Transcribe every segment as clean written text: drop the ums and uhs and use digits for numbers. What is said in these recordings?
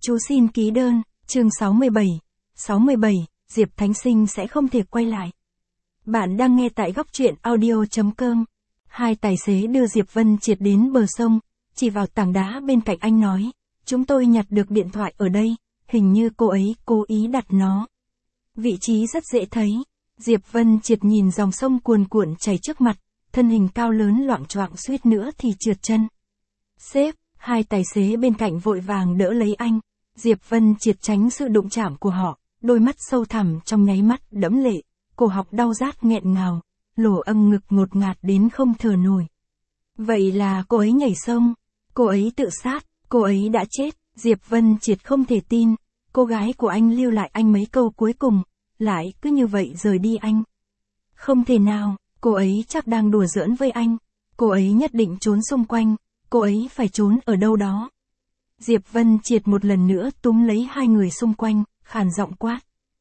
Chú xin ký đơn, chương 67. 67, Diệp Thánh Sinh sẽ không thể quay lại. Bạn đang nghe tại góc truyện audio.com. Hai tài xế đưa Diệp Vân Triệt đến bờ sông, chỉ vào tảng đá bên cạnh anh nói, chúng tôi nhặt được điện thoại ở đây, hình như cô ấy cố ý đặt nó. Vị trí rất dễ thấy. Diệp Vân Triệt nhìn dòng sông cuồn cuộn chảy trước mặt, thân hình cao lớn loạng choạng suýt nữa thì trượt chân. Sếp, hai tài xế bên cạnh vội vàng đỡ lấy anh. Diệp Vân Triệt tránh sự đụng chạm của họ, đôi mắt sâu thẳm trong nháy mắt đẫm lệ, cổ họng đau rát nghẹn ngào, lỗ âm ngực ngột ngạt đến không thở nổi. Vậy là cô ấy nhảy sông, cô ấy tự sát, cô ấy đã chết. Diệp Vân Triệt không thể tin, cô gái của anh lưu lại anh mấy câu cuối cùng, lại cứ như vậy rời đi anh. Không thể nào, cô ấy chắc đang đùa giỡn với anh, cô ấy nhất định trốn xung quanh, cô ấy phải trốn ở đâu đó. Diệp Vân Triệt một lần nữa túm lấy hai người xung quanh, khàn giọng quát.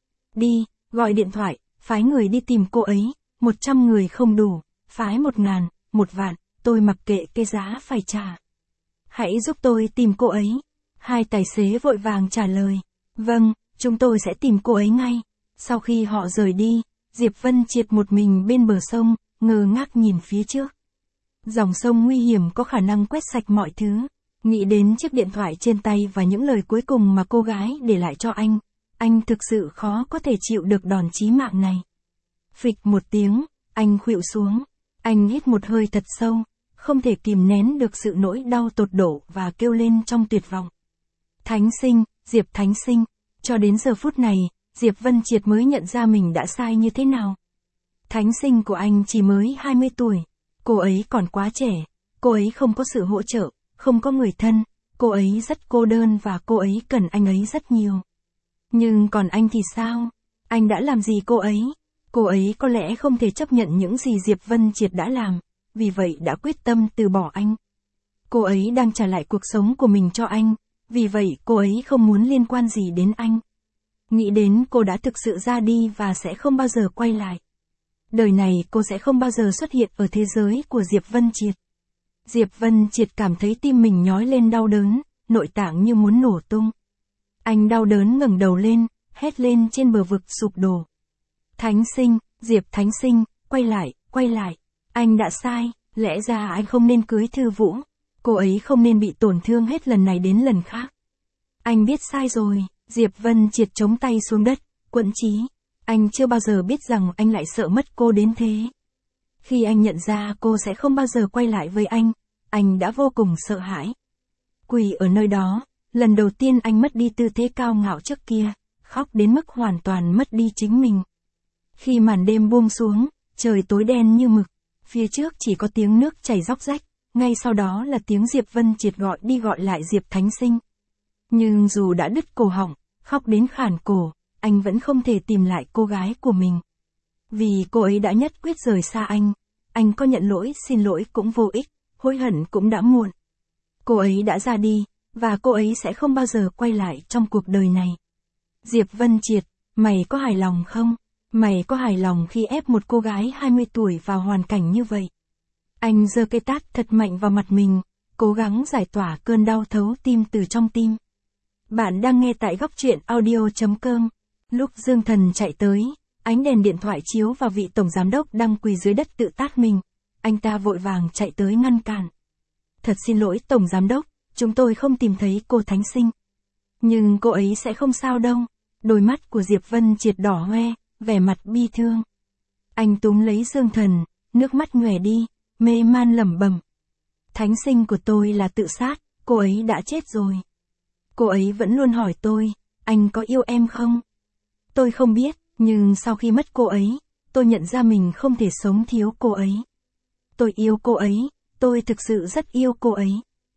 Đi, gọi điện thoại, phái người đi tìm cô ấy, 100 người không đủ, phái 1.000, 1 vạn, tôi mặc kệ cái giá phải trả. Hãy giúp tôi tìm cô ấy. Hai tài xế vội vàng trả lời. Vâng, chúng tôi sẽ tìm cô ấy ngay. Sau khi họ rời đi, Diệp Vân Triệt một mình bên bờ sông, ngơ ngác nhìn phía trước. Dòng sông nguy hiểm có khả năng quét sạch mọi thứ. Nghĩ đến chiếc điện thoại trên tay và những lời cuối cùng mà cô gái để lại cho anh thực sự khó có thể chịu được đòn chí mạng này. Phịch một tiếng, anh khuỵu xuống. Anh hít một hơi thật sâu, không thể kìm nén được sự nỗi đau tột độ và kêu lên trong tuyệt vọng. Thánh Sinh, Diệp Thánh Sinh. Cho đến giờ phút này, Diệp Vân Triệt mới nhận ra mình đã sai như thế nào. Thánh Sinh của anh chỉ mới 20 tuổi. Cô ấy còn quá trẻ. Cô ấy không có sự hỗ trợ, không có người thân. Cô ấy rất cô đơn và cô ấy cần anh ấy rất nhiều. Nhưng còn anh thì sao? Anh đã làm gì cô ấy? Cô ấy có lẽ không thể chấp nhận những gì Diệp Vân Triệt đã làm, vì vậy đã quyết tâm từ bỏ anh. Cô ấy đang trả lại cuộc sống của mình cho anh, vì vậy cô ấy không muốn liên quan gì đến anh. Nghĩ đến cô đã thực sự ra đi và sẽ không bao giờ quay lại. Đời này cô sẽ không bao giờ xuất hiện ở thế giới của Diệp Vân Triệt. Diệp Vân Triệt cảm thấy tim mình nhói lên đau đớn, nội tạng như muốn nổ tung. Anh đau đớn ngẩng đầu lên, hét lên trên bờ vực sụp đổ. Thánh Sinh, Diệp Thánh Sinh, quay lại. Anh đã sai, lẽ ra anh không nên cưới Thư Vũ. Cô ấy không nên bị tổn thương hết lần này đến lần khác. Anh biết sai rồi. Diệp Vân Triệt chống tay xuống đất, quẫn trí. Anh chưa bao giờ biết rằng anh lại sợ mất cô đến thế. Khi anh nhận ra cô sẽ không bao giờ quay lại với anh đã vô cùng sợ hãi. Quỳ ở nơi đó, lần đầu tiên anh mất đi tư thế cao ngạo trước kia, khóc đến mức hoàn toàn mất đi chính mình. Khi màn đêm buông xuống, trời tối đen như mực, phía trước chỉ có tiếng nước chảy róc rách, ngay sau đó là tiếng Diệp Vân Triệt gọi đi gọi lại Diệp Thánh Sinh. Nhưng dù đã đứt cổ họng, khóc đến khản cổ, anh vẫn không thể tìm lại cô gái của mình. Vì cô ấy đã nhất quyết rời xa anh có nhận lỗi xin lỗi cũng vô ích, hối hận cũng đã muộn. Cô ấy đã ra đi, và cô ấy sẽ không bao giờ quay lại trong cuộc đời này. Diệp Vân Triệt, mày có hài lòng không? Mày có hài lòng khi ép một cô gái 20 tuổi vào hoàn cảnh như vậy? Anh giơ cây tát thật mạnh vào mặt mình, cố gắng giải tỏa cơn đau thấu tim từ trong tim. Bạn đang nghe tại góc truyện audio.com. Lúc Dương Thần chạy tới, ánh đèn điện thoại chiếu vào vị tổng giám đốc đang quỳ dưới đất tự tát mình. Anh ta vội vàng chạy tới ngăn cản. Thật xin lỗi tổng giám đốc, chúng tôi không tìm thấy cô Thánh Sinh. Nhưng cô ấy sẽ không sao đâu. Đôi mắt của Diệp Vân Triệt đỏ hoe, vẻ mặt bi thương. Anh túm lấy Dương Thần, nước mắt nhòe đi, mê man lẩm bẩm. Thánh Sinh của tôi là tự sát, cô ấy đã chết rồi. Cô ấy vẫn luôn hỏi tôi, anh có yêu em không? Tôi không biết, nhưng sau khi mất cô ấy, tôi nhận ra mình không thể sống thiếu cô ấy. Tôi yêu cô ấy, tôi thực sự rất yêu cô ấy.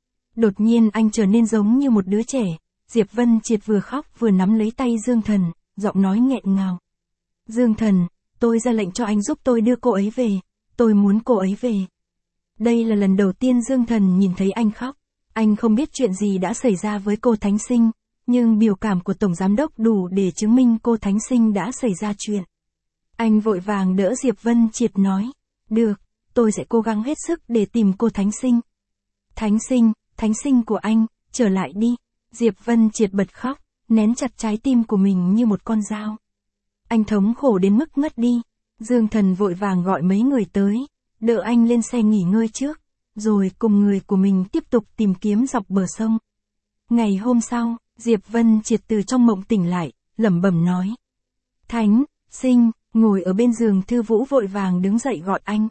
Đột nhiên anh trở nên giống như một đứa trẻ. Diệp Vân Triệt vừa khóc vừa nắm lấy tay Dương Thần, giọng nói nghẹn ngào. Dương Thần, tôi ra lệnh cho anh giúp tôi đưa cô ấy về. Tôi muốn cô ấy về. Đây là lần đầu tiên Dương Thần nhìn thấy anh khóc. Anh không biết chuyện gì đã xảy ra với cô Thánh Sinh, nhưng biểu cảm của tổng giám đốc đủ để chứng minh cô Thánh Sinh đã xảy ra chuyện. Anh vội vàng đỡ Diệp Vân Triệt nói, được, tôi sẽ cố gắng hết sức để tìm cô Thánh Sinh. Thánh Sinh của anh, trở lại đi. Diệp Vân Triệt bật khóc, nén chặt trái tim của mình như một con dao. Anh thống khổ đến mức ngất đi. Dương Thần vội vàng gọi mấy người tới, đỡ anh lên xe nghỉ ngơi trước, rồi cùng người của mình tiếp tục tìm kiếm dọc bờ sông. Ngày hôm sau, Diệp Vân Triệt từ trong mộng tỉnh lại, lẩm bẩm nói. Thánh, Sinh, ngồi ở bên giường Thư Vũ vội vàng đứng dậy gọi anh.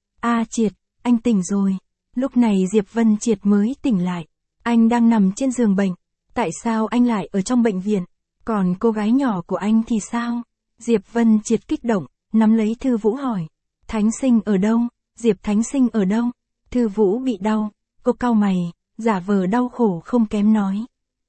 A Triệt, anh tỉnh rồi. Lúc này Diệp Vân Triệt mới tỉnh lại. Anh đang nằm trên giường bệnh. Tại sao anh lại ở trong bệnh viện? Còn cô gái nhỏ của anh thì sao? Diệp Vân Triệt kích động, nắm lấy Thư Vũ hỏi. Thánh Sinh ở đâu? Diệp Thánh Sinh ở đâu? Thư Vũ bị đau. Cô cau mày, giả vờ đau khổ không kém nói.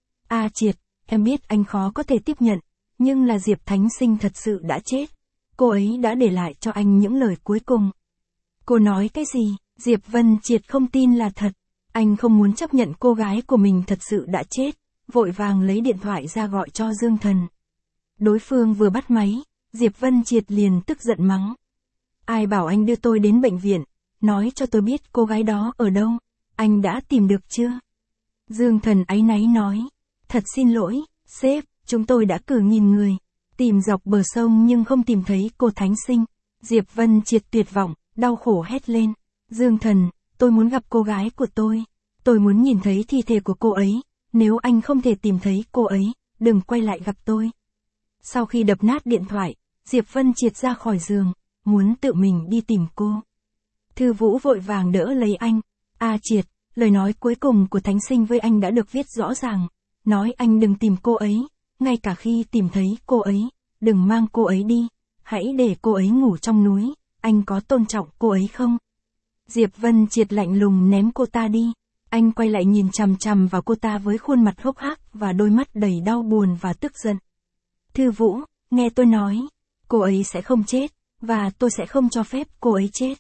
A Triệt, em biết anh khó có thể tiếp nhận, nhưng là Diệp Thánh Sinh thật sự đã chết. Cô ấy đã để lại cho anh những lời cuối cùng. Cô nói cái gì? Diệp Vân Triệt không tin là thật. Anh không muốn chấp nhận cô gái của mình thật sự đã chết, vội vàng lấy điện thoại ra gọi cho Dương Thần. Đối phương vừa bắt máy, Diệp Vân Triệt liền tức giận mắng. Ai bảo anh đưa tôi đến bệnh viện, nói cho tôi biết cô gái đó ở đâu, anh đã tìm được chưa? Dương Thần áy náy nói. Thật xin lỗi, sếp, chúng tôi đã cử nghìn người, tìm dọc bờ sông nhưng không tìm thấy cô Thánh Sinh. Diệp Vân Triệt tuyệt vọng, đau khổ hét lên. Dương Thần, tôi muốn gặp cô gái của tôi muốn nhìn thấy thi thể của cô ấy, nếu anh không thể tìm thấy cô ấy, đừng quay lại gặp tôi. Sau khi đập nát điện thoại, Diệp Vân Triệt ra khỏi giường, muốn tự mình đi tìm cô. Thư Vũ vội vàng đỡ lấy anh. A Triệt, lời nói cuối cùng của Thánh Sinh với anh đã được viết rõ ràng, nói anh đừng tìm cô ấy, ngay cả khi tìm thấy cô ấy, đừng mang cô ấy đi, hãy để cô ấy ngủ trong núi, anh có tôn trọng cô ấy không? Diệp Vân Triệt lạnh lùng ném cô ta đi, anh quay lại nhìn chằm chằm vào cô ta với khuôn mặt hốc hác và đôi mắt đầy đau buồn và tức giận. Thư Vũ, nghe tôi nói, cô ấy sẽ không chết, và tôi sẽ không cho phép cô ấy chết.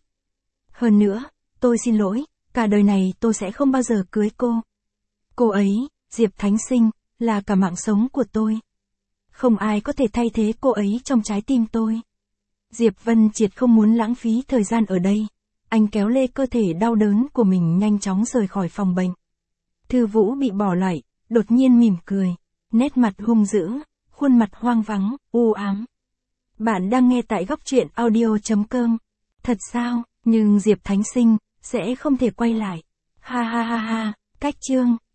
Hơn nữa, tôi xin lỗi, cả đời này tôi sẽ không bao giờ cưới cô. Cô ấy, Diệp Thánh Sinh, là cả mạng sống của tôi. Không ai có thể thay thế cô ấy trong trái tim tôi. Diệp Vân Triệt không muốn lãng phí thời gian ở đây. Anh kéo lê cơ thể đau đớn của mình nhanh chóng rời khỏi phòng bệnh. Thư Vũ bị bỏ lại, đột nhiên mỉm cười, nét mặt hung dữ, khuôn mặt hoang vắng, u ám. Bạn đang nghe tại góc truyện audio.com. Thật sao, nhưng Diệp Thánh Sinh sẽ không thể quay lại. Ha ha ha ha, cách chương.